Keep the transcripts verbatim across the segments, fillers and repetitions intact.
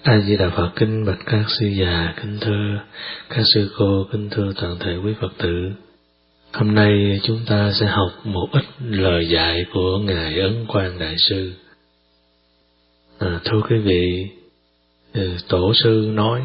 A Di Đà Phật. Kính bạch các sư già, kính thưa các sư cô, kính thưa toàn thể quý Phật tử. Hôm nay chúng ta sẽ học một ít lời dạy của Ngài Ấn Quang Đại Sư. À, thưa quý vị, Tổ sư nói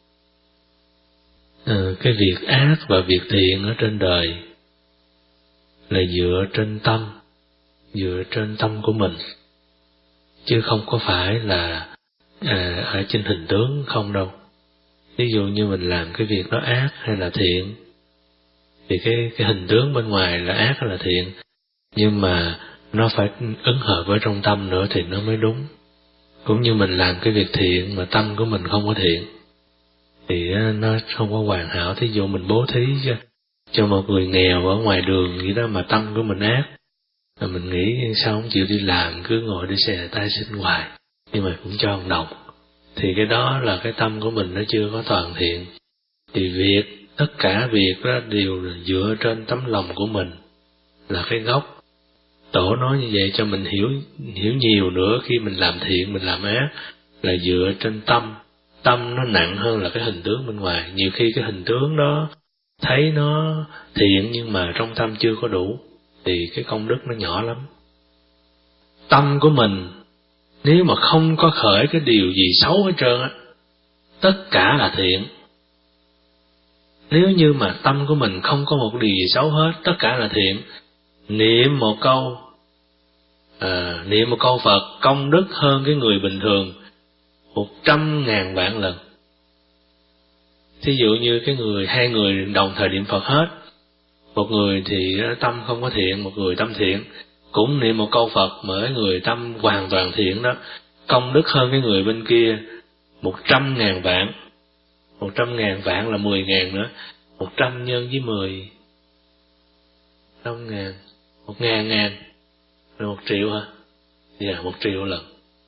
à, cái việc ác và việc thiện ở trên đời là dựa trên tâm, dựa trên tâm của mình, chứ không có phải là à, ở trên hình tướng không đâu. Ví dụ như mình làm cái việc đó ác hay là thiện, thì cái cái hình tướng bên ngoài là ác hay là thiện, nhưng mà nó phải ứng hợp với trong tâm nữa thì nó mới đúng. Cũng như mình làm cái việc thiện mà tâm của mình không có thiện thì nó không có hoàn hảo. Thí dụ mình bố thí cho, cho một người nghèo ở ngoài đường vậy đó, mà tâm của mình ác, mà mình nghĩ sao không chịu đi làm, cứ ngồi đi xè tay xin hoài nhưng mà cũng cho một đồng, thì cái đó là cái tâm của mình nó chưa có toàn thiện. Thì việc, tất cả việc đó đều là dựa trên tấm lòng của mình là cái gốc. Tổ nói như vậy cho mình hiểu hiểu nhiều nữa. Khi mình làm thiện, mình làm ác là dựa trên tâm. Tâm nó nặng hơn là cái hình tướng bên ngoài. Nhiều khi cái hình tướng đó thấy nó thiện nhưng mà trong tâm chưa có đủ, thì cái công đức nó nhỏ lắm. Tâm của mình nếu mà không có khởi cái điều gì xấu hết trơn á, tất cả là thiện. Nếu như mà tâm của mình không có một điều gì xấu hết, tất cả là thiện. Niệm một câu à, niệm một câu Phật công đức hơn cái người bình thường một trăm ngàn vạn lần. Thí dụ như cái người hai người đồng thời niệm Phật hết, một người thì tâm không có thiện, một người tâm thiện, cũng niệm một câu Phật mà cái người tâm hoàn toàn thiện đó, công đức hơn cái người bên kia một trăm ngàn vạn. Một trăm ngàn vạn là mười ngàn nữa, một trăm nhân với mười, trăm ngàn, một ngàn ngàn, là một triệu hả? Dạ, một triệu lần.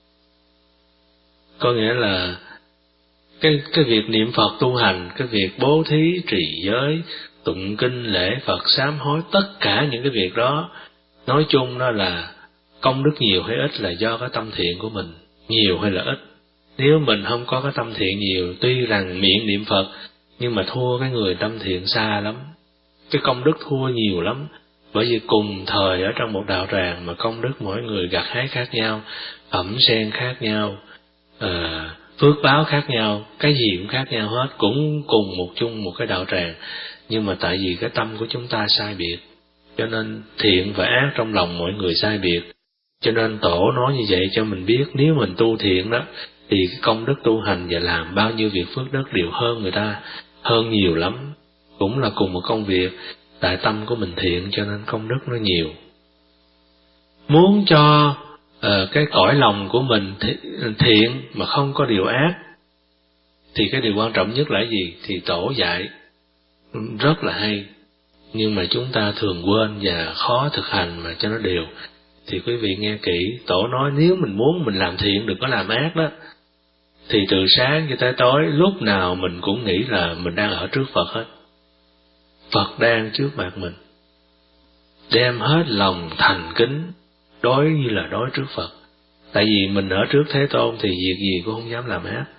Có nghĩa là cái cái việc niệm Phật tu hành, cái việc bố thí, trì giới, tụng kinh, lễ Phật, sám hối, tất cả những cái việc đó, nói chung đó là công đức nhiều hay ít là do cái tâm thiện của mình, nhiều hay là ít. Nếu mình không có cái tâm thiện nhiều, tuy rằng miệng niệm Phật, nhưng mà thua cái người tâm thiện xa lắm. Cái công đức thua nhiều lắm. Bởi vì cùng thời ở trong một đạo tràng mà công đức mỗi người gặt hái khác nhau, phẩm sen khác nhau, à, phước báo khác nhau, cái gì cũng khác nhau hết, cũng cùng một chung một cái đạo tràng. Nhưng mà tại vì cái tâm của chúng ta sai biệt, cho nên thiện và ác trong lòng mỗi người sai biệt. Cho nên Tổ nói như vậy cho mình biết, nếu mình tu thiện đó, thì cái công đức tu hành và làm bao nhiêu việc phước đức đều hơn người ta, hơn nhiều lắm. Cũng là cùng một công việc, tại tâm của mình thiện cho nên công đức nó nhiều. Muốn cho uh, cái cõi lòng của mình thiện mà không có điều ác, thì cái điều quan trọng nhất là gì? Thì Tổ dạy rất là hay, nhưng mà chúng ta thường quên và khó thực hành mà cho nó đều. Thì quý vị nghe kỹ, Tổ nói nếu mình muốn mình làm thiện, đừng có làm ác đó, thì từ sáng cho tới tối, lúc nào mình cũng nghĩ là mình đang ở trước Phật hết. Phật đang trước mặt mình, đem hết lòng thành kính đối như là đối trước Phật. Tại vì mình ở trước Thế Tôn thì việc gì cũng không dám làm ác.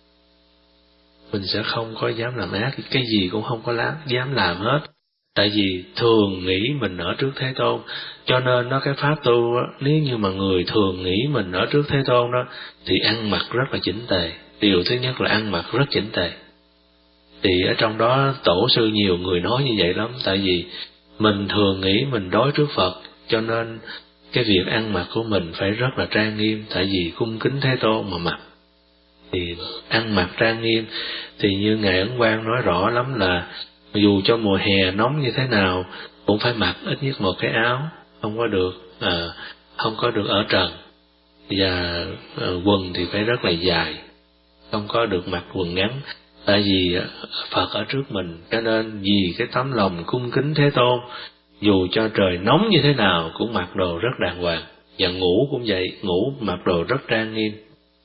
Mình sẽ không có dám làm ác, cái gì cũng không có dám làm hết. Tại vì thường nghĩ mình ở trước Thế Tôn, cho nên nó cái pháp tu đó, nếu như mà người thường nghĩ mình ở trước Thế Tôn đó, thì ăn mặc rất là chỉnh tề. Điều thứ nhất là ăn mặc rất chỉnh tề. Thì ở trong đó Tổ sư nhiều người nói như vậy lắm. Tại vì mình thường nghĩ mình đối trước Phật, cho nên cái việc ăn mặc của mình phải rất là trang nghiêm. Tại vì cung kính Thế Tôn mà mặc, thì ăn mặc trang nghiêm. Thì như Ngài Ấn Quang nói rõ lắm là dù cho mùa hè nóng như thế nào cũng phải mặc ít nhất một cái áo, không có được à, không có được ở trần, và à, quần thì phải rất là dài, không có được mặc quần ngắn. Tại vì Phật ở trước mình, cho nên vì cái tấm lòng cung kính Thế Tôn, dù cho trời nóng như thế nào cũng mặc đồ rất đàng hoàng. Và ngủ cũng vậy, ngủ mặc đồ rất trang nghiêm.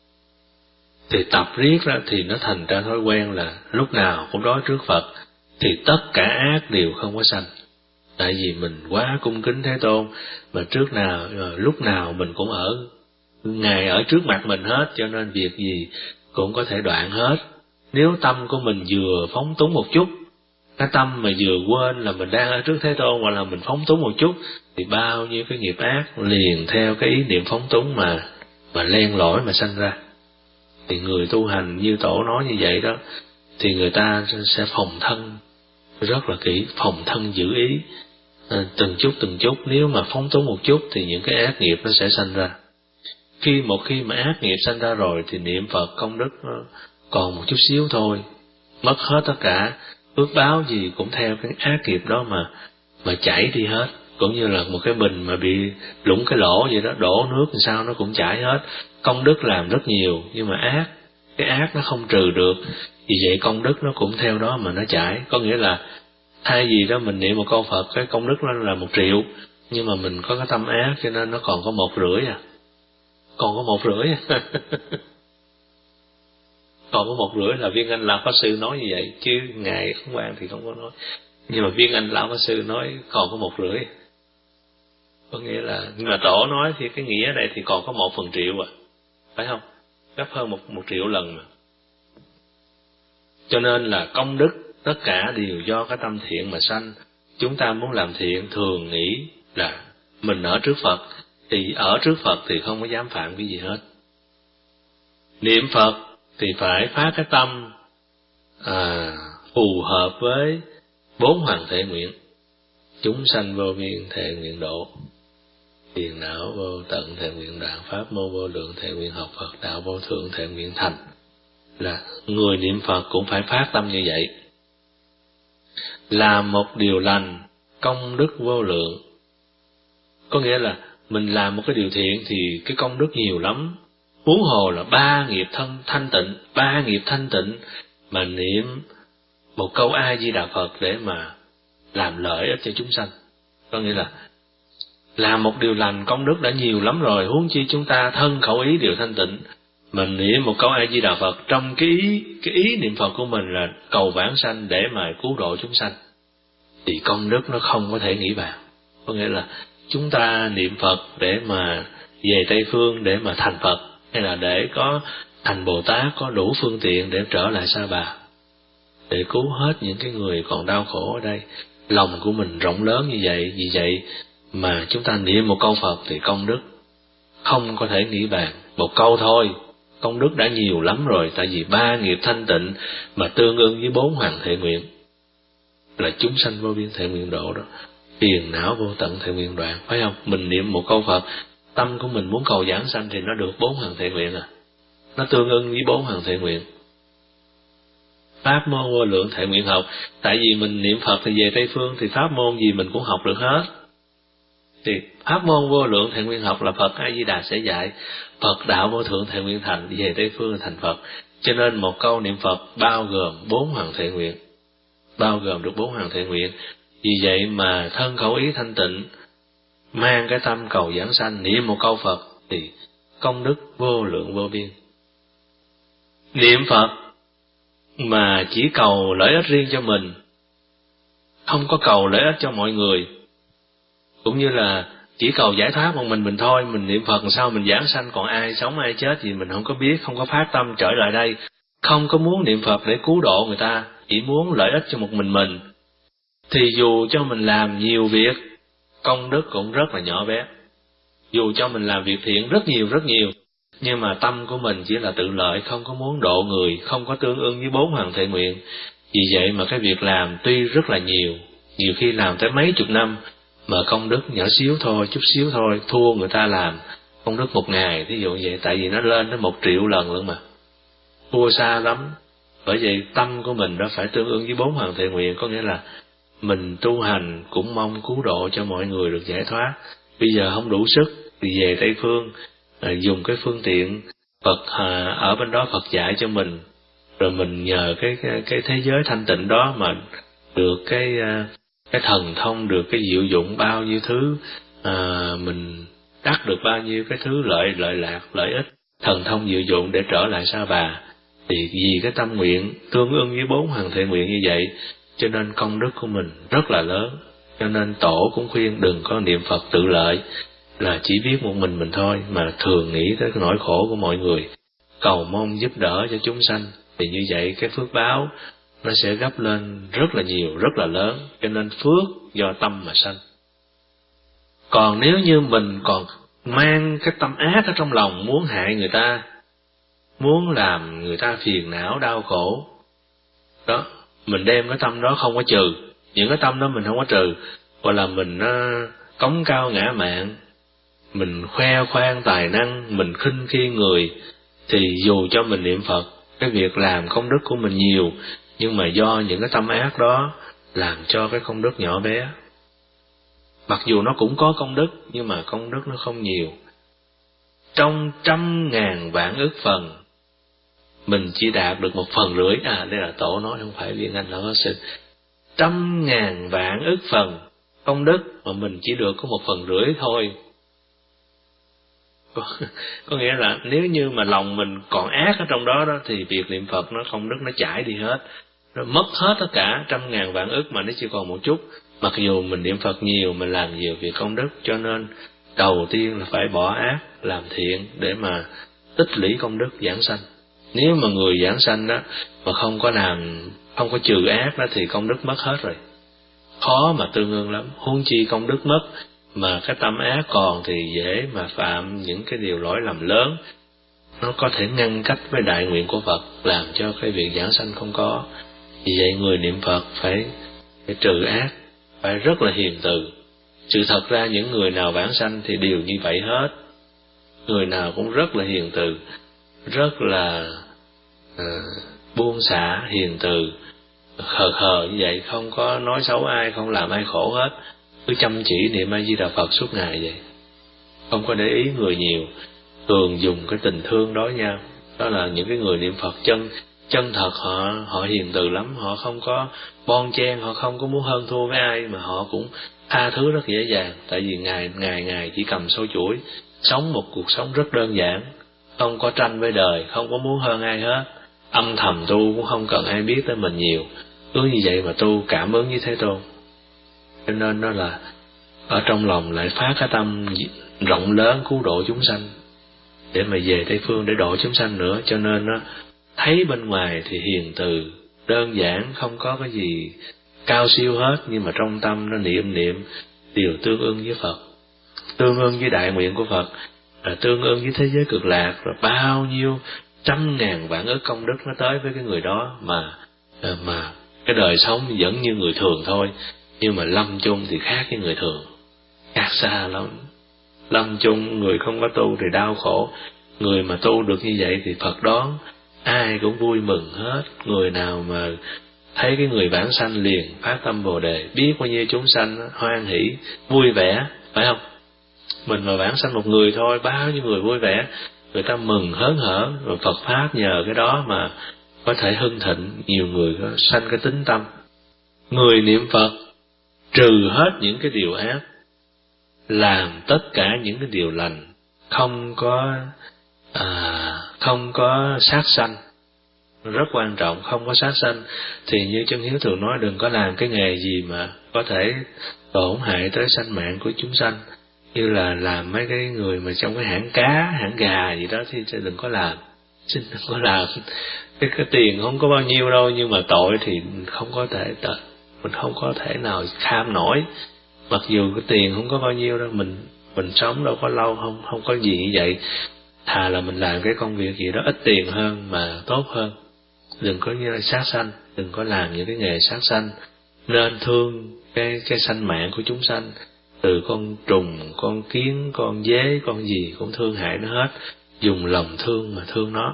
Thì tập riết ra thì nó thành ra thói quen là lúc nào cũng đối trước Phật, thì tất cả ác đều không có sanh. Tại vì mình quá cung kính Thế Tôn, mà trước nào lúc nào mình cũng ở Ngài ở trước mặt mình hết, cho nên việc gì cũng có thể đoạn hết. Nếu tâm của mình vừa phóng túng một chút, cái tâm mà vừa quên là mình đang ở trước Thế Tôn, hoặc là mình phóng túng một chút, thì bao nhiêu cái nghiệp ác liền theo cái ý niệm phóng túng mà mà len lỏi mà sanh ra. Thì người tu hành như Tổ nói như vậy đó, thì người ta sẽ phòng thân rất là kỹ, phòng thân giữ ý, à, từng chút từng chút. Nếu mà phóng túng một chút thì những cái ác nghiệp nó sẽ sanh ra. Khi một khi mà ác nghiệp sanh ra rồi thì niệm Phật công đức nó còn một chút xíu thôi, mất hết tất cả, ước báo gì cũng theo cái ác nghiệp đó mà mà chảy đi hết. Cũng như là một cái bình mà bị lũng cái lỗ vậy đó, đổ nước làm sao nó cũng chảy hết. Công đức làm rất nhiều nhưng mà ác, cái ác nó không trừ được, vì vậy công đức nó cũng theo đó mà nó chảy. Có nghĩa là thay vì đó mình niệm một câu Phật, cái công đức nó là một triệu, nhưng mà mình có cái tâm ác cho nên nó còn có một rưỡi à, còn có một rưỡi à. Còn có một rưỡi là Viên Anh Lão Pháp Sư nói như vậy, chứ Ngài Khổng Quan thì không có nói. Nhưng mà Viên Anh Lão Pháp Sư nói còn có một rưỡi. Có nghĩa là, nhưng mà Tổ nói thì cái nghĩa ở đây thì còn có một phần triệu à, phải không? Gấp hơn một, một triệu lần mà. Cho nên là công đức tất cả đều do cái tâm thiện mà sanh. Chúng ta muốn làm thiện thường nghĩ là mình ở trước Phật, thì ở trước Phật thì không có dám phạm cái gì hết. Niệm Phật thì phải phát cái tâm à, phù hợp với bốn hoàng thể nguyện: chúng sanh vô biên thệ nguyện độ, phiền não vô tận thệ nguyện đoạn, pháp môn vô lượng thệ nguyện học, Phật đạo vô thượng thệ nguyện thành. Là người niệm Phật cũng phải phát tâm như vậy. Làm một điều lành, công đức vô lượng. Có nghĩa là mình làm một cái điều thiện thì cái công đức nhiều lắm. Huống hồ là ba nghiệp thân thanh tịnh, ba nghiệp thanh tịnh mà niệm một câu A Di Đà Phật để mà làm lợi ích cho chúng sanh. Có nghĩa là làm một điều lành công đức đã nhiều lắm rồi, huống chi chúng ta thân khẩu ý đều thanh tịnh. Mình niệm một câu A Di Đà Phật, trong cái ý cái ý niệm Phật của mình là cầu vãng sanh để mà cứu độ chúng sanh, thì công đức nó không có thể nghĩ bàn. Có nghĩa là chúng ta niệm Phật để mà về Tây Phương để mà thành Phật, hay là để có thành Bồ Tát, có đủ phương tiện để trở lại Sa Bà, để cứu hết những cái người còn đau khổ ở đây. Lòng của mình rộng lớn như vậy, vì vậy mà chúng ta niệm một câu Phật thì công đức không có thể nghĩ bàn. Một câu thôi, công đức đã nhiều lắm rồi, tại vì ba nghiệp thanh tịnh mà tương ưng với bốn hoàng thệ nguyện là chúng sanh vô biên thệ nguyện độ đó, phiền não vô tận thệ nguyện đoạn, phải không? Mình niệm một câu Phật, tâm của mình muốn cầu giảng sanh thì nó được bốn hoàng thệ nguyện à, nó tương ưng với bốn hoàng thệ nguyện. Pháp môn vô lượng thệ nguyện học, tại vì mình niệm Phật thì về Tây Phương thì pháp môn gì mình cũng học được hết. Thì pháp môn vô lượng thệ nguyện học là Phật A Di Đà sẽ dạy, Phật đạo vô thượng thệ nguyện thành, về Tây Phương thành Phật. Cho nên một câu niệm Phật bao gồm bốn hoàng thệ nguyện, bao gồm được bốn hoàng thệ nguyện. Vì vậy mà thân khẩu ý thanh tịnh, mang cái tâm cầu giảng sanh, niệm một câu Phật thì công đức vô lượng vô biên. Niệm Phật mà chỉ cầu lợi ích riêng cho mình, không có cầu lợi ích cho mọi người, cũng như là chỉ cầu giải thoát một mình mình thôi. Mình niệm Phật làm sao mình giảng sanh, còn ai sống ai chết gì mình không có biết, không có phát tâm trở lại đây, không có muốn niệm Phật để cứu độ người ta, chỉ muốn lợi ích cho một mình mình, thì dù cho mình làm nhiều việc, công đức cũng rất là nhỏ bé. Dù cho mình làm việc thiện rất nhiều rất nhiều, nhưng mà tâm của mình chỉ là tự lợi, không có muốn độ người, không có tương ưng với bốn hoàng thệ nguyện. Vì vậy mà cái việc làm tuy rất là nhiều, nhiều khi làm tới mấy chục năm, mà công đức nhỏ xíu thôi, chút xíu thôi, thua người ta làm công đức một ngày, thí dụ vậy, tại vì nó lên đến một triệu lần luôn mà, thua xa lắm. Bởi vậy tâm của mình đó phải tương ưng với bốn hoàng thệ nguyện, có nghĩa là mình tu hành cũng mong cứu độ cho mọi người được giải thoát. Bây giờ không đủ sức thì về Tây Phương, à, dùng cái phương tiện Phật à, ở bên đó Phật dạy cho mình, rồi mình nhờ cái cái, cái thế giới thanh tịnh đó mà được cái cái thần thông, được cái diệu dụng bao nhiêu thứ, à, mình đắc được bao nhiêu cái thứ lợi lợi lạc lợi ích thần thông diệu dụng để trở lại Sa Bà. Thì vì cái tâm nguyện tương ưng với bốn hoàng thệ nguyện như vậy, cho nên công đức của mình rất là lớn. Cho nên Tổ cũng khuyên đừng có niệm Phật tự lợi, là chỉ biết một mình mình thôi, mà thường nghĩ tới cái nỗi khổ của mọi người, cầu mong giúp đỡ cho chúng sanh, thì như vậy cái phước báo nó sẽ gấp lên rất là nhiều, rất là lớn. Cho nên phước do tâm mà sanh. Còn nếu như mình còn mang cái tâm ác ở trong lòng, muốn hại người ta, muốn làm người ta phiền não đau khổ, đó, mình đem cái tâm đó không có trừ, những cái tâm đó mình không có trừ, gọi là mình uh, cống cao ngã mạn, mình khoe khoang tài năng, mình khinh khi người, thì dù cho mình niệm Phật, cái việc làm công đức của mình nhiều, nhưng mà do những cái tâm ác đó làm cho cái công đức nhỏ bé. Mặc dù nó cũng có công đức, nhưng mà công đức nó không nhiều. Trong trăm ngàn vạn ức phần, mình chỉ đạt được một phần rưỡi. À, đây là Tổ nói, không phải Viên Anh là có sự. Trăm ngàn vạn ức phần công đức mà mình chỉ được có một phần rưỡi thôi. Có, có nghĩa là nếu như mà lòng mình còn ác ở trong đó đó, thì việc niệm Phật nó công đức nó chảy đi hết, nó mất hết tất cả trăm ngàn vạn ức mà nó chỉ còn một chút. Mặc dù mình niệm Phật nhiều, mình làm nhiều việc công đức, cho nên đầu tiên là phải bỏ ác làm thiện để mà tích lũy công đức giảng sanh. Nếu mà người giảng sanh đó mà không có làm, không có trừ ác đó, thì công đức mất hết rồi, khó mà tương ưng lắm. Huống chi công đức mất mà cái tâm ác còn, thì dễ mà phạm những cái điều lỗi lầm lớn, nó có thể ngăn cách với đại nguyện của Phật, làm cho cái việc giảng sanh không có. Vì vậy người niệm Phật phải, phải trừ ác, phải rất là hiền từ. Sự thật ra những người nào vãng sanh thì đều như vậy hết, người nào cũng rất là hiền từ, rất là uh, buông xả, hiền từ, khờ khờ như vậy, không có nói xấu ai, không làm ai khổ hết, cứ chăm chỉ niệm A Di Đà Phật suốt ngày vậy, không có để ý người nhiều, thường dùng cái tình thương đối nhau. Đó là những cái người niệm Phật chân chân thật, họ họ hiền từ lắm, họ không có bon chen, họ không có muốn hơn thua với ai, mà họ cũng tha thứ rất dễ dàng. Tại vì ngày ngày ngày chỉ cầm sâu chuỗi, sống một cuộc sống rất đơn giản, không có tranh với đời, không có muốn hơn ai hết, âm thầm tu cũng không cần ai biết tới mình nhiều. Cứ như vậy mà tu cảm ứng với Thế Tôn. Cho nên đó là ở trong lòng lại phát cái tâm rộng lớn cứu độ chúng sanh, để mà về Tây Phương để độ chúng sanh nữa. Cho nên nó thấy bên ngoài thì hiền từ, đơn giản, không có cái gì cao siêu hết, nhưng mà trong tâm nó niệm niệm điều tương ưng với Phật, tương ưng với đại nguyện của Phật, là tương ưng với thế giới cực lạc, rồi bao nhiêu trăm ngàn vạn ức công đức nó tới với cái người đó, mà mà cái đời sống vẫn như người thường thôi, nhưng mà lâm chung thì khác với người thường, khác xa lắm. Lâm chung người không có tu thì đau khổ, người mà tu được như vậy thì Phật đón, ai cũng vui mừng hết. Người nào mà thấy cái người vãng sanh liền phát tâm Bồ Đề, biết bao nhiêu chúng sanh hoan hỷ vui vẻ, phải không? Mình mà vãng sanh một người thôi, bao nhiêu người vui vẻ, người ta mừng hớn hở, rồi Phật pháp nhờ cái đó mà có thể hưng thịnh, nhiều người có sanh cái tính tâm. Người niệm Phật trừ hết những cái điều ác, làm tất cả những cái điều lành, không có à, không có sát sanh, rất quan trọng, không có sát sanh. Thì như Chân Hiếu thường nói, đừng có làm cái nghề gì mà có thể tổn hại tới sanh mạng của chúng sanh, như là làm mấy cái người mà trong cái hãng cá, hãng gà gì đó thì đừng có làm, xin đừng có làm. Cái, cái tiền không có bao nhiêu đâu, nhưng mà tội thì không có thể, mình không có thể nào kham nổi. Mặc dù cái tiền không có bao nhiêu đâu, mình mình sống đâu có lâu, không không có gì như vậy. Thà là mình làm cái công việc gì đó ít tiền hơn mà tốt hơn. Đừng có như là sát sanh, đừng có làm những cái nghề sát sanh. Nên thương cái cái sanh mạng của chúng sanh, từ con trùng, con kiến, con dế, con gì cũng thương hại nó hết, dùng lòng thương mà thương nó.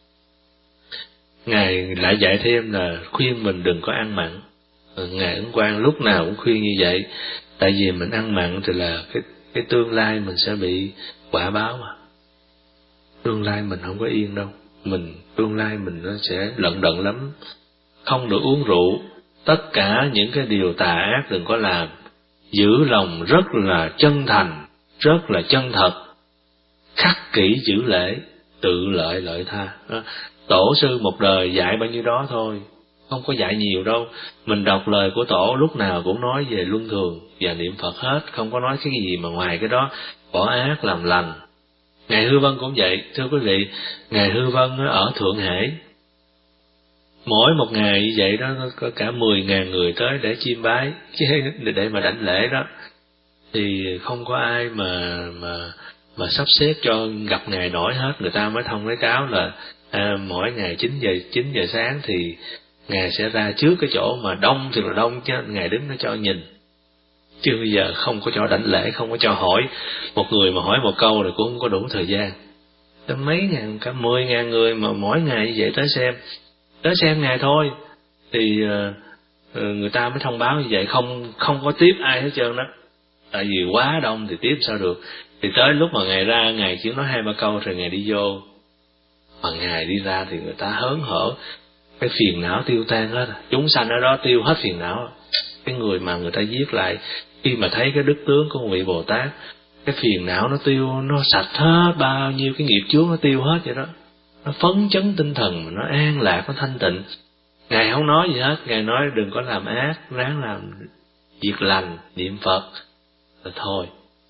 Ngài lại dạy thêm là khuyên mình đừng có ăn mặn. Ngài Ấn Quang lúc nào cũng khuyên như vậy, tại vì mình ăn mặn thì là cái cái tương lai mình sẽ bị quả báo mà. Tương lai mình không có yên đâu, mình tương lai mình nó sẽ lận đận lắm. Không được uống rượu, tất cả những cái điều tà ác đừng có làm, giữ lòng rất là chân thành, rất là chân thật, khắc kỷ giữ lễ, tự lợi lợi tha. Tổ sư một đời dạy bao nhiêu đó thôi, không có dạy nhiều đâu. Mình đọc lời của Tổ lúc nào cũng nói về luân thường và niệm Phật hết, không có nói cái gì mà ngoài cái đó, bỏ ác làm lành. Ngài Hư Vân cũng vậy, thưa quý vị, Ngài Hư Vân ở Thượng Hải, mỗi một ngày như vậy đó có cả mười ngàn người tới để chiêm bái, để mà đảnh lễ đó, thì không có ai mà mà mà sắp xếp cho gặp Ngài nổi hết. Người ta mới thông cái cáo là à, mỗi ngày chín giờ chín giờ sáng thì Ngài sẽ ra trước cái chỗ mà đông thì là đông, chứ Ngài đứng nó cho nhìn, chứ bây giờ không có cho đảnh lễ, không có cho hỏi. Một người mà hỏi một câu là cũng không có đủ thời gian. Tới mấy ngàn, cả mười ngàn người mà mỗi ngày như vậy tới xem, tới xem Ngài thôi, thì uh, người ta mới thông báo như vậy, không không có tiếp ai hết trơn đó. Tại vì quá đông thì tiếp sao được. Thì tới lúc mà Ngài ra, Ngài chỉ nói hai ba câu rồi Ngài đi vô. Mà Ngài đi ra thì người ta hớn hở, cái phiền não tiêu tan hết, chúng sanh ở đó tiêu hết phiền não. Cái người mà người ta giết lại, khi mà thấy cái đức tướng của vị Bồ Tát, cái phiền não nó tiêu, nó sạch hết, bao nhiêu cái nghiệp chướng nó tiêu hết vậy đó. Nó phấn chấn tinh thần, nó an lạc, nó thanh tịnh. Ngài không nói gì hết, Ngài nói đừng có làm ác, ráng làm việc lành, niệm Phật, rồi thôi.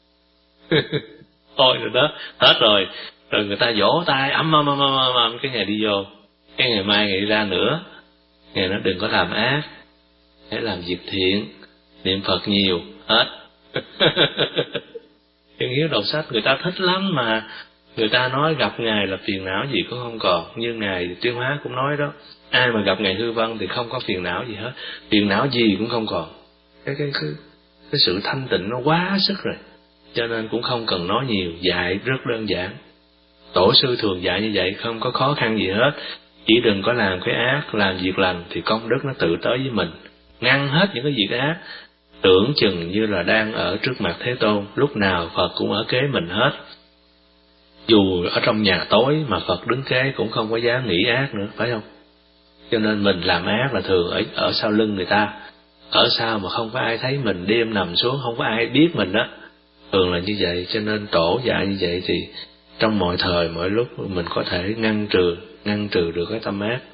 Thôi rồi đó, hết rồi. Rồi người ta vỗ tay, ấm ấm ấm ấm ấm, cái Ngài đi vô. Cái ngày mai Ngài đi ra nữa, Ngài nói đừng có làm ác, hãy làm việc thiện, niệm Phật nhiều, hết. Chân Hiếu đọc sách người ta thích lắm mà. Người ta nói gặp Ngài là phiền não gì cũng không còn. Như Ngài Tuyên Hóa cũng nói đó, ai mà gặp Ngài Hư Vân thì không có phiền não gì hết, phiền não gì cũng không còn. Cái cái cái, cái sự thanh tịnh nó quá sức rồi, cho nên cũng không cần nói nhiều, dạy rất đơn giản. Tổ sư thường dạy như vậy, không có khó khăn gì hết. Chỉ đừng có làm cái ác, làm việc lành thì công đức nó tự tới với mình. Ngăn hết những cái việc ác, tưởng chừng như là đang ở trước mặt Thế Tôn, lúc nào Phật cũng ở kế mình hết. Dù ở trong nhà tối mà Phật đứng kế cũng không có dám nghĩ ác nữa, phải không? Cho nên mình làm ác là thường ở, ở sau lưng người ta, ở sau mà không có ai thấy mình, đêm nằm xuống không có ai biết mình đó. Thường là như vậy, cho nên Tổ dạy như vậy thì trong mọi thời, mọi lúc mình có thể ngăn trừ, ngăn trừ được cái tâm ác.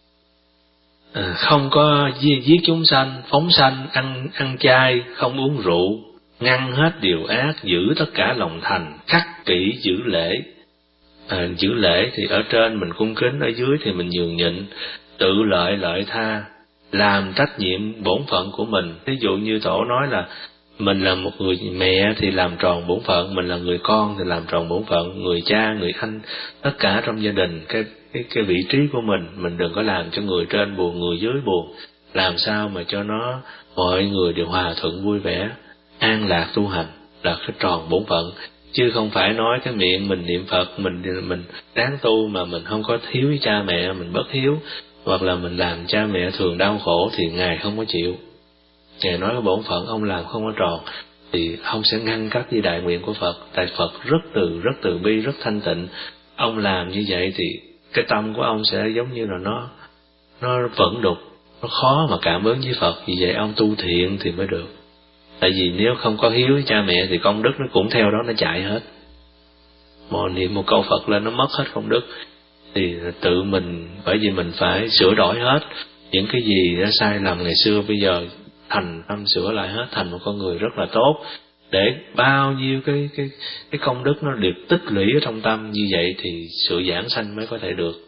À, không có giết chúng sanh, phóng sanh, ăn ăn chay, không uống rượu, ngăn hết điều ác, giữ tất cả lòng thành, khắc kỷ giữ lễ. À, giữ lễ thì ở trên mình cung kính, ở dưới thì mình nhường nhịn, tự lợi lợi tha, làm trách nhiệm bổn phận của mình. Ví dụ như Tổ nói là mình là một người mẹ thì làm tròn bổn phận, mình là người con thì làm tròn bổn phận, người cha, người anh, tất cả trong gia đình, cái cái cái vị trí của mình, mình đừng có làm cho người trên buồn, người dưới buồn, làm sao mà cho nó mọi người đều hòa thuận vui vẻ, an lạc tu hành, là cái tròn bổn phận. Chứ không phải nói cái miệng mình niệm Phật, mình mình đáng tu mà mình không có hiếu với cha mẹ, mình bất hiếu, hoặc là mình làm cha mẹ thường đau khổ thì Ngài không có chịu. Ngài nói cái bổn phận ông làm không có tròn thì ông sẽ ngăn các di đại nguyện của Phật. Tại Phật rất từ, rất từ bi, rất thanh tịnh. Ông làm như vậy thì cái tâm của ông sẽ giống như là nó nó vẫn đục, nó khó mà cảm ứng với Phật. Vì vậy ông tu thiện thì mới được. Tại vì nếu không có hiếu với cha mẹ thì công đức nó cũng theo đó nó chạy hết. Mà niệm một câu Phật lên nó mất hết công đức. Thì tự mình, bởi vì mình phải sửa đổi hết những cái gì đã sai lầm ngày xưa, bây giờ thành tâm sửa lại hết, thành một con người rất là tốt, để bao nhiêu cái cái cái công đức nó được tích lũy ở trong tâm. Như vậy thì sự giảng sanh mới có thể được.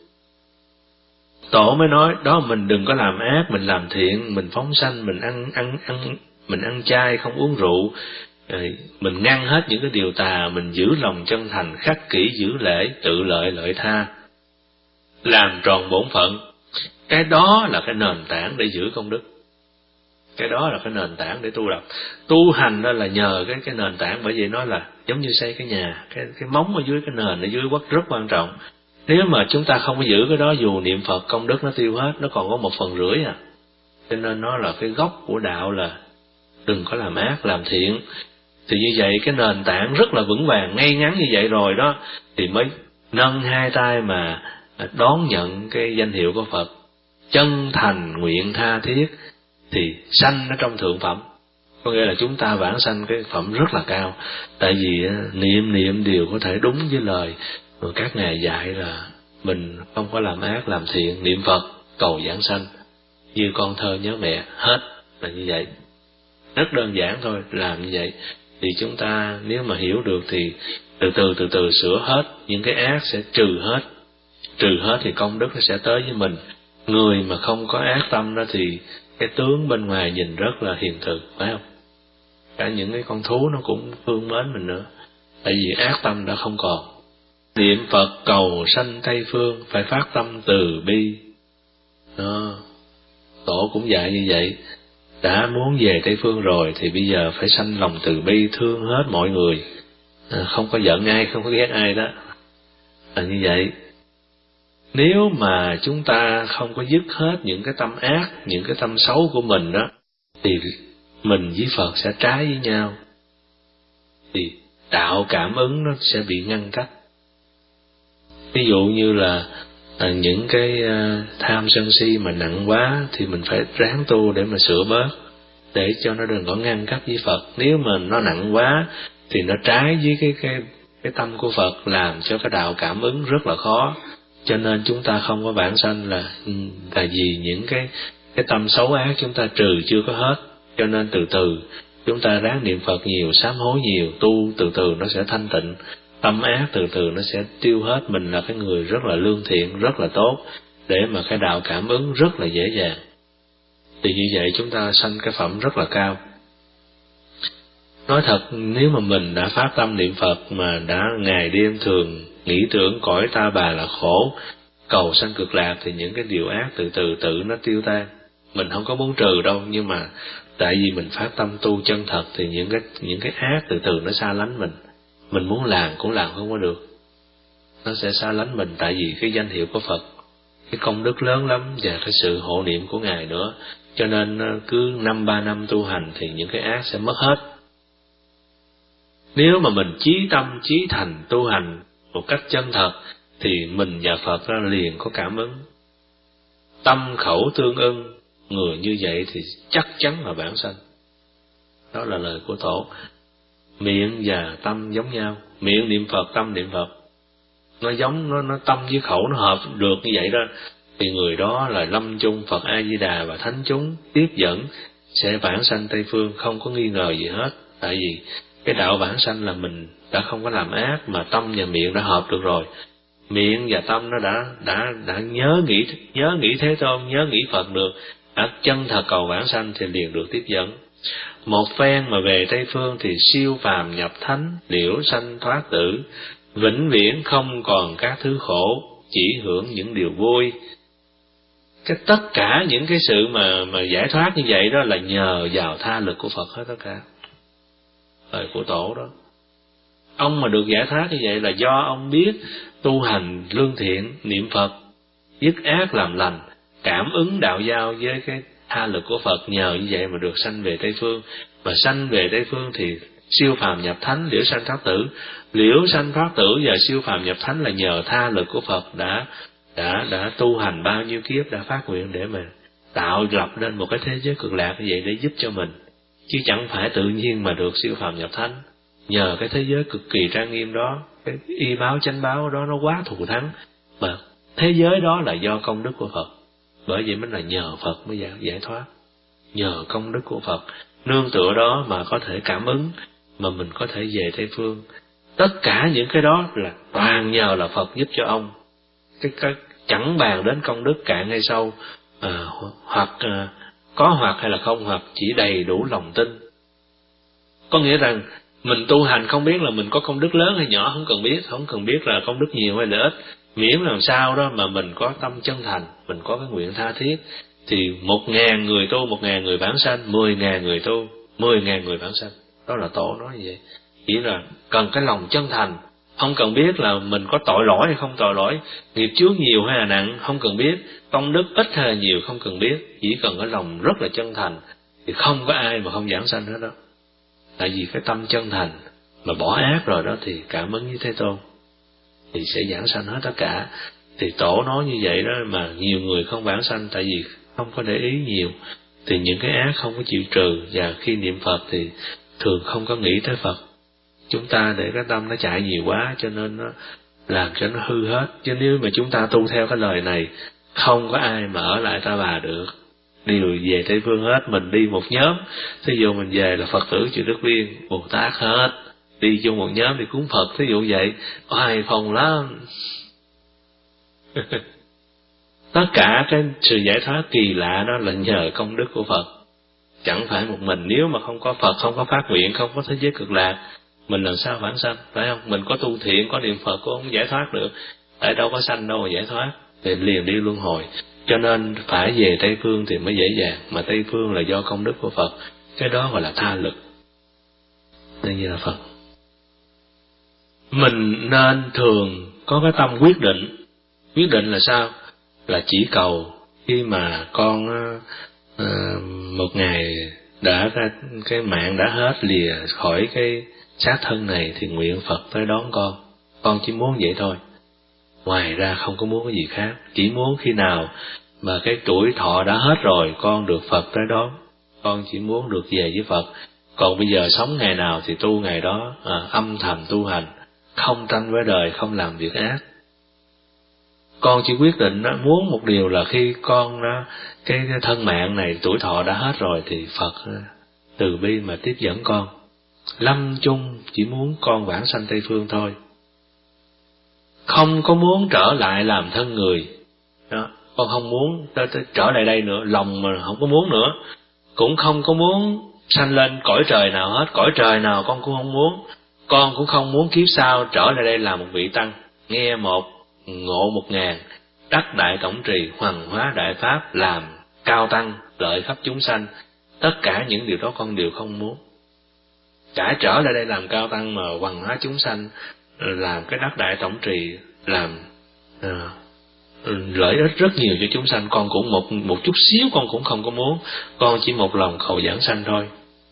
Tổ mới nói đó, mình đừng có làm ác, mình làm thiện, mình phóng sanh, mình ăn ăn ăn mình ăn chay, không uống rượu, mình ngăn hết những cái điều tà, mình giữ lòng chân thành, khắc kỷ giữ lễ, tự lợi lợi tha, làm tròn bổn phận. Cái đó là cái nền tảng để giữ công đức. Cái đó là cái nền tảng để tu tập. Tu hành đó là nhờ cái cái nền tảng, bởi vậy nói là giống như xây cái nhà, cái cái móng ở dưới, cái nền ở dưới quất rất quan trọng. Nếu mà chúng ta không có giữ cái đó, dù niệm Phật công đức nó tiêu hết, nó còn có một phần rưỡi à. Cho nên nó là cái gốc của đạo, là đừng có làm ác, làm thiện. Thì như vậy cái nền tảng rất là vững vàng, ngay ngắn như vậy rồi đó, thì mới nâng hai tay mà đón nhận cái danh hiệu của Phật, chân thành nguyện tha thiết, thì sanh ở trong thượng phẩm. Có nghĩa là chúng ta vãng sanh cái phẩm rất là cao. Tại vì niệm niệm đều có thể đúng với lời mà các ngài dạy, là mình không có làm ác làm thiện, niệm Phật cầu giảng sanh. như con thơ nhớ mẹ, hết là như vậy. Rất đơn giản thôi, làm như vậy thì chúng ta nếu mà hiểu được thì từ từ từ từ sửa hết, những cái ác sẽ trừ hết, trừ hết thì công đức nó sẽ tới với mình. Người mà không có ác tâm đó thì cái tướng bên ngoài nhìn rất là hiền từ, phải không? Cả những cái con thú nó cũng thương mến mình nữa, tại vì ác tâm đã không còn. Niệm Phật cầu sanh Tây Phương phải phát tâm từ bi. Đó. Tổ cũng dạy như vậy. Đã muốn về Tây Phương rồi thì bây giờ phải sanh lòng từ bi, thương hết mọi người, à, không có giận ai, không có ghét ai đó, là như vậy. Nếu mà chúng ta không có dứt hết những cái tâm ác, những cái tâm xấu của mình đó, thì mình với Phật sẽ trái với nhau, thì đạo cảm ứng nó sẽ bị ngăn cách. Ví dụ như là à, những cái à, tham sân si mà nặng quá thì mình phải ráng tu để mà sửa bớt, để cho nó đừng có ngăn cách với Phật. Nếu mà nó nặng quá thì nó trái với cái cái cái tâm của Phật, làm cho cái đạo cảm ứng rất là khó. Cho nên chúng ta không có bản sanh là là vì những cái cái tâm xấu ác chúng ta trừ chưa có hết. Cho nên từ từ chúng ta ráng niệm Phật nhiều, sám hối nhiều, tu từ từ nó sẽ thanh tịnh, tâm ác từ từ nó sẽ tiêu hết. Mình là cái người rất là lương thiện, rất là tốt, để mà cái đạo cảm ứng rất là dễ dàng. Thì như vậy chúng ta sanh cái phẩm rất là cao. Nói thật, nếu mà mình đã phát tâm niệm Phật mà đã ngày đêm thường nghĩ tưởng cõi ta bà là khổ, cầu sanh cực lạc, thì những cái điều ác từ từ tự nó tiêu tan. Mình không có muốn trừ đâu, nhưng mà tại vì mình phát tâm tu chân thật thì những cái những cái ác từ từ nó xa lánh mình. Mình muốn làm cũng làm không có được, nó sẽ xa lánh mình, tại vì cái danh hiệu của Phật, cái công đức lớn lắm và cái sự hộ niệm của Ngài nữa. Cho nên cứ năm ba năm tu hành thì những cái ác sẽ mất hết. Nếu mà mình chí tâm chí thành tu hành một cách chân thật thì mình và Phật ra liền có cảm ứng. Tâm khẩu tương ưng, người như vậy thì chắc chắn là vãng sanh. Đó là lời của Tổ. Miệng và tâm giống nhau, miệng niệm Phật, tâm niệm Phật, nó giống, nó nó tâm với khẩu nó hợp được như vậy đó, thì người đó là lâm chung Phật A Di Đà và thánh chúng tiếp dẫn sẽ vãng sanh Tây Phương, không có nghi ngờ gì hết. Tại vì cái đạo vãng sanh là mình đã không có làm ác, mà tâm và miệng đã hợp được rồi. Miệng và tâm nó đã đã đã nhớ nghĩ nhớ nghĩ Thế Tôn, nhớ nghĩ Phật được, đã chân thật cầu vãng sanh thì liền được tiếp dẫn. Một phen mà về Tây Phương thì siêu phàm nhập thánh, liễu sanh thoát tử, vĩnh viễn không còn các thứ khổ, chỉ hưởng những điều vui. Cái tất cả những cái sự mà mà giải thoát như vậy đó là nhờ vào tha lực của Phật hết tất cả. Lời của Tổ đó. Ông mà được giải thoát như vậy là do ông biết tu hành lương thiện, niệm Phật, dứt ác làm lành, cảm ứng đạo giao với cái tha lực của Phật, nhờ như vậy mà được sanh về Tây Phương. Mà sanh về Tây Phương thì siêu phàm nhập thánh, liễu sanh thoát tử. Liễu sanh thoát tử và siêu phàm nhập thánh là nhờ tha lực của Phật đã đã đã tu hành bao nhiêu kiếp, đã phát nguyện để mà tạo lập nên một cái thế giới cực lạc như vậy để giúp cho mình, chứ chẳng phải tự nhiên mà được siêu phàm nhập thánh. Nhờ cái thế giới cực kỳ trang nghiêm đó, cái y báo chánh báo đó nó quá thù thắng, mà thế giới đó là do công đức của Phật. Bởi vậy mới là nhờ Phật mới giải thoát, nhờ công đức của Phật, nương tựa đó mà có thể cảm ứng, mà mình có thể về Tây Phương. Tất cả những cái đó là toàn nhờ là Phật giúp cho ông. Cái, cái chẳng bàn đến công đức cạn hay sâu, à, hoặc à, có hoặc hay là không hoặc, chỉ đầy đủ lòng tin. Có nghĩa rằng mình tu hành không biết là mình có công đức lớn hay nhỏ, không cần biết, không cần biết là công đức nhiều hay là ít, miễn làm sao đó mà mình có tâm chân thành, mình có cái nguyện tha thiết, thì một ngàn người tu, một ngàn người vãng sanh, mười ngàn người tu, mười ngàn người vãng sanh. Đó là Tổ nói như vậy. Chỉ là cần cái lòng chân thành, không cần biết là mình có tội lỗi hay không tội lỗi, nghiệp chướng nhiều hay là nặng, không cần biết, công đức ít hay là nhiều, không cần biết, chỉ cần cái lòng rất là chân thành thì không có ai mà không vãng sanh hết đó. Tại vì cái tâm chân thành mà bỏ ác rồi đó thì cảm ứng với Thế Tôn thì sẽ vãng sanh hết tất cả. Thì Tổ nói như vậy đó mà nhiều người không vãng sanh, tại vì không có để ý nhiều, thì những cái ác không có chịu trừ, và khi niệm Phật thì thường không có nghĩ tới Phật. Chúng ta để cái tâm nó chạy nhiều quá cho nên nó làm cho nó hư hết. Chứ nếu mà chúng ta tu theo cái lời này, không có ai mà ở lại ta bà được. đều về Tây Phương hết. Mình đi một nhóm, thí dụ mình về là Phật tử Chùa Đức Liên, Bồ Tát hết, đi chung một nhóm thì cúng Phật, thí dụ vậy, oai phong lắm. Tất cả cái sự giải thoát kỳ lạ đó là nhờ công đức của Phật. Chẳng phải một mình, nếu mà không có Phật, không có phát nguyện, không có thế giới cực lạc, mình làm sao vãng sanh, phải không? Mình có tu thiện, có niệm Phật cũng không giải thoát được, tại đâu có sanh đâu mà giải thoát, thì liền đi luân hồi. Cho nên phải về Tây Phương thì mới dễ dàng, mà Tây Phương là do công đức của Phật, cái đó gọi là tha lực. Nên như là Phật. Mình nên thường có cái tâm quyết định. Quyết định là sao? Là chỉ cầu khi mà con uh, một ngày đã cái mạng đã hết lìa khỏi cái xác thân này thì nguyện Phật tới đón con. Con chỉ muốn vậy thôi. Ngoài ra không có muốn cái gì khác. Chỉ muốn khi nào mà cái tuổi thọ đã hết rồi, con được Phật tới đón. Con chỉ muốn được về với Phật. Còn bây giờ sống ngày nào thì tu ngày đó, à, âm thầm tu hành, không tranh với đời, không làm việc ác. Con chỉ quyết định đó, muốn một điều là khi con đó, cái thân mạng này tuổi thọ đã hết rồi thì Phật từ bi mà tiếp dẫn con. Lâm chung chỉ muốn con vãng sanh Tây Phương thôi. Không có muốn trở lại làm thân người. Đó, con không muốn t- t- trở lại đây nữa, lòng mà không có muốn nữa. Cũng không có muốn sanh lên cõi trời nào hết, cõi trời nào con cũng không muốn. Con cũng không muốn kiếp sau trở lại đây làm một vị tăng, nghe một, ngộ một ngàn, đắc đại tổng trì, hoằng hóa đại pháp, làm cao tăng, lợi khắp chúng sanh. Tất cả những điều đó con đều không muốn. Cả trở lại đây làm cao tăng mà hoằng hóa chúng sanh, làm cái đắc đại tổng trì, làm à, lợi ích rất nhiều cho chúng sanh, con cũng một một chút xíu con cũng không có muốn. Con chỉ một lòng cầu giảng sanh thôi.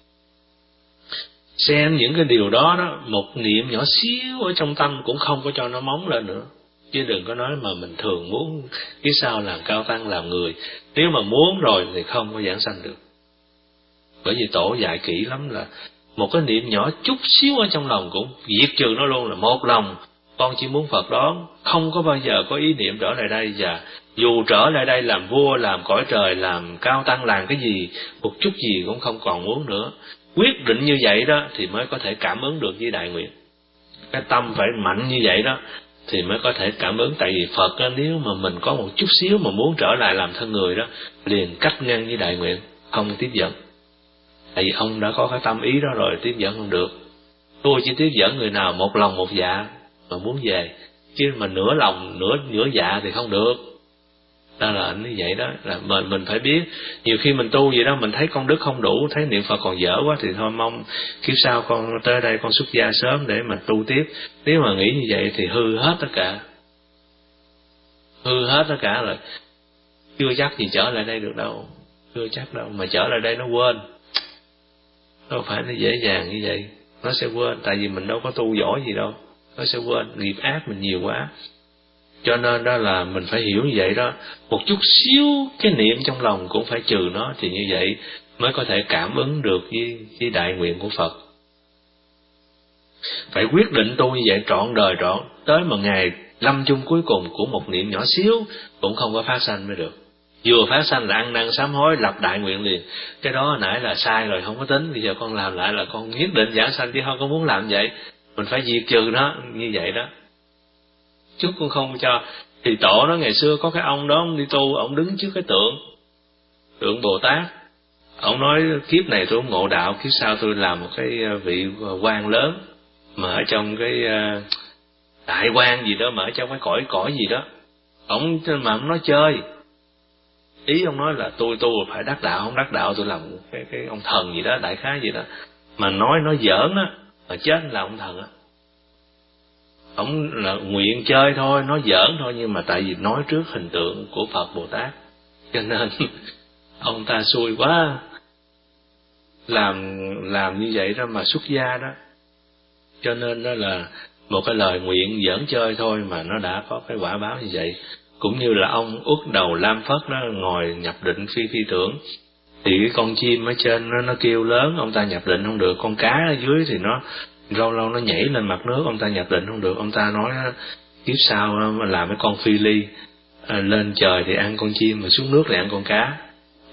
Xem những cái điều đó đó, một niệm nhỏ xíu ở trong tâm cũng không có cho nó móng lên nữa. Chứ đừng có nói mà mình thường muốn cái sao làm cao tăng, làm người. Nếu mà muốn rồi thì không có giảng sanh được. Bởi vì tổ dạy kỹ lắm là một cái niệm nhỏ chút xíu ở trong lòng cũng diệt trừ nó luôn, là một lòng con chỉ muốn Phật đón, không có bao giờ có ý niệm trở lại đây. Và dù trở lại đây làm vua, làm cõi trời, làm cao tăng, làm cái gì, một chút gì cũng không còn muốn nữa. Quyết định như vậy đó thì mới có thể cảm ứng được với đại nguyện. Cái tâm phải mạnh như vậy đó thì mới có thể cảm ứng. Tại vì Phật đó, nếu mà mình có một chút xíu mà muốn trở lại làm thân người đó, liền cắt ngang với đại nguyện, không tiếp dẫn. Tại vì ông đã có cái tâm ý đó rồi, tiếp dẫn không được. Tôi chỉ tiếp dẫn người nào một lòng một dạ mà muốn về, chứ mà nửa lòng nửa nửa dạ thì không được. Đó là như vậy đó, là mình mình phải biết. Nhiều khi mình tu vậy đó, mình thấy công đức không đủ, thấy niệm Phật còn dở quá thì thôi mong kiếp sau con tới đây con xuất gia sớm để mà tu tiếp. Nếu mà nghĩ như vậy thì hư hết tất cả, hư hết tất cả rồi. Chưa chắc gì trở lại đây được đâu, chưa chắc đâu. Mà trở lại đây nó quên, đâu phải nó dễ dàng như vậy. Nó sẽ quên, tại vì mình đâu có tu giỏi gì đâu. Nó sẽ quên, nghiệp ác mình nhiều quá. Cho nên đó là mình phải hiểu như vậy đó. Một chút xíu cái niệm trong lòng cũng phải trừ nó, thì như vậy mới có thể cảm ứng được với, với đại nguyện của Phật. Phải quyết định tu như vậy trọn đời trọn, tới một ngày lâm chung cuối cùng của một niệm nhỏ xíu cũng không có phát sanh mới được. Vừa phát sanh là ăn năn sám hối, lập đại nguyện liền. Cái đó nãy là sai rồi, không có tính. Bây giờ con làm lại là con nhất định giảng sanh, chứ không có muốn làm vậy. Mình phải diệt trừ nó như vậy đó. Chút con không cho. Thì tổ đó ngày xưa có cái ông đó, ông đi tu, ông đứng trước cái tượng tượng Bồ Tát. Ông nói kiếp này tôi không ngộ đạo, kiếp sau tôi làm một cái vị quan lớn, mà ở trong cái đại quan gì đó, mà ở trong cái cõi cõi gì đó. Ông mà ông nói chơi. Ý ông nói là tôi tu phải đắc đạo, không đắc đạo tôi làm cái cái ông thần gì đó, đại khái gì đó. Mà nói nói giỡn á, mà chết là ông thần á. Ông là nguyện chơi thôi, nói giỡn thôi, nhưng mà tại vì nói trước hình tượng của Phật Bồ Tát, cho nên ông ta xui quá, làm làm như vậy đó mà xuất gia đó. Cho nên đó là một cái lời nguyện giỡn chơi thôi mà nó đã có cái quả báo như vậy. Cũng như là ông Uất Đầu Lam Phất nó ngồi nhập định phi phi tưởng, thì cái con chim ở trên nó, nó kêu lớn, ông ta nhập định không được. Con cá ở dưới thì nó lâu lâu nó nhảy lên mặt nước, ông ta nhập định không được. Ông ta nói kiếp sau mà làm cái con phi ly, à, lên trời thì ăn con chim, mà xuống nước thì ăn con cá.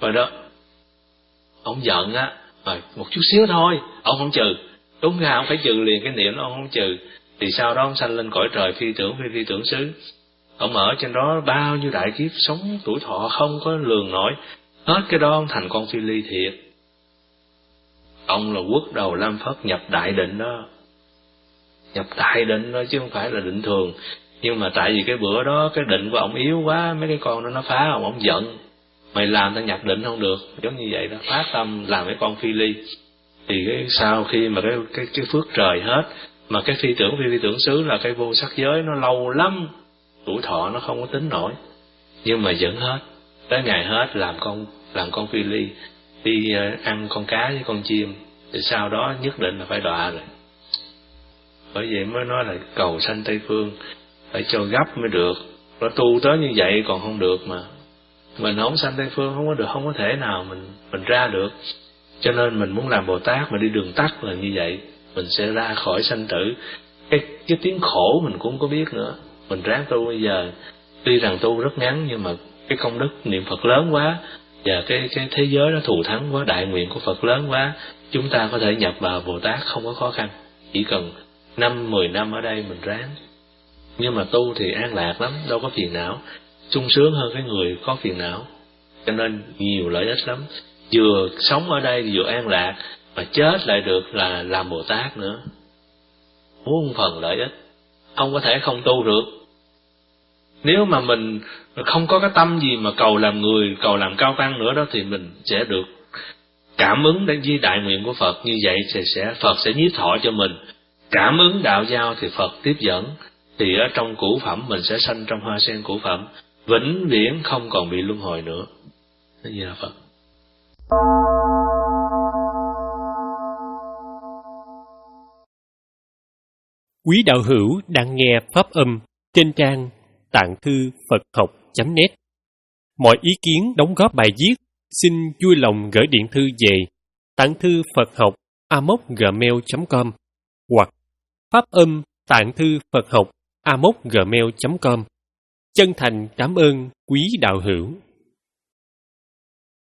Rồi đó, ông giận á, rồi một chút xíu thôi, ông không trừ. Đúng ra ông phải trừ liền cái niệm đó, ông không trừ. Thì sau đó ông sanh lên cõi trời phi tưởng phi phi tưởng xứ. Ông ở trên đó bao nhiêu đại kiếp, sống tuổi thọ không có lường nổi. Hết cái đó ông thành con phi ly thiệt. Ông là quốc đầu Lam Phất nhập đại định đó. Nhập đại định đó chứ không phải là định thường. Nhưng mà tại vì cái bữa đó cái định của ông yếu quá, mấy cái con đó nó phá ông, ông giận. Mày làm tao nhập định không được, giống như vậy đó, phát tâm làm cái con phi ly. Thì cái sau khi mà cái cái cái phước trời hết, mà cái phi tưởng phi phi tưởng xứ là cái vô sắc giới nó lâu lắm, tuổi thọ nó không có tính nổi, nhưng mà vẫn hết. Tới ngày hết làm con làm con phi ly, đi ăn con cá với con chim, thì sau đó nhất định là phải đọa rồi. Bởi vậy mới nói là cầu sanh Tây Phương phải cho gấp mới được. Nó tu tới như vậy còn không được mà. Mình không sanh Tây Phương không có được, không có thể nào mình mình ra được. Cho nên mình muốn làm Bồ Tát mà đi đường tắt là như vậy, mình sẽ ra khỏi sanh tử. Cái cái tiếng khổ mình cũng không có biết nữa. Mình ráng tu bây giờ, tuy rằng tu rất ngắn nhưng mà cái công đức niệm Phật lớn quá, và cái cái thế giới nó thù thắng quá, đại nguyện của Phật lớn quá, chúng ta có thể nhập vào Bồ Tát không có khó khăn. Chỉ cần năm mười năm ở đây mình ráng. Nhưng mà tu thì an lạc lắm, đâu có phiền não, sung sướng hơn cái người có phiền não. Cho nên nhiều lợi ích lắm. Vừa sống ở đây vừa an lạc, mà chết lại được là làm Bồ Tát nữa. Muôn phần lợi ích, không có thể không tu được. Nếu mà mình không có cái tâm gì mà cầu làm người, cầu làm cao tăng nữa đó, thì mình sẽ được cảm ứng đến với đại nguyện của Phật. Như vậy thì sẽ Phật sẽ nhiếp thọ cho mình. Cảm ứng đạo giao thì Phật tiếp dẫn. Thì ở trong cửu phẩm mình sẽ sanh trong hoa sen cửu phẩm, vĩnh viễn không còn bị luân hồi nữa. Thế gì là Phật. Quý đạo hữu đang nghe pháp âm trên trang tạng thư Phật học chấm net. Mọi ý kiến đóng góp bài viết xin vui lòng gửi điện thư về tạng thư Phật học a m o gmail chấm com hoặc pháp âm tạng thư Phật học a m o gmail chấm com. Chân thành cảm ơn quý đạo hữu.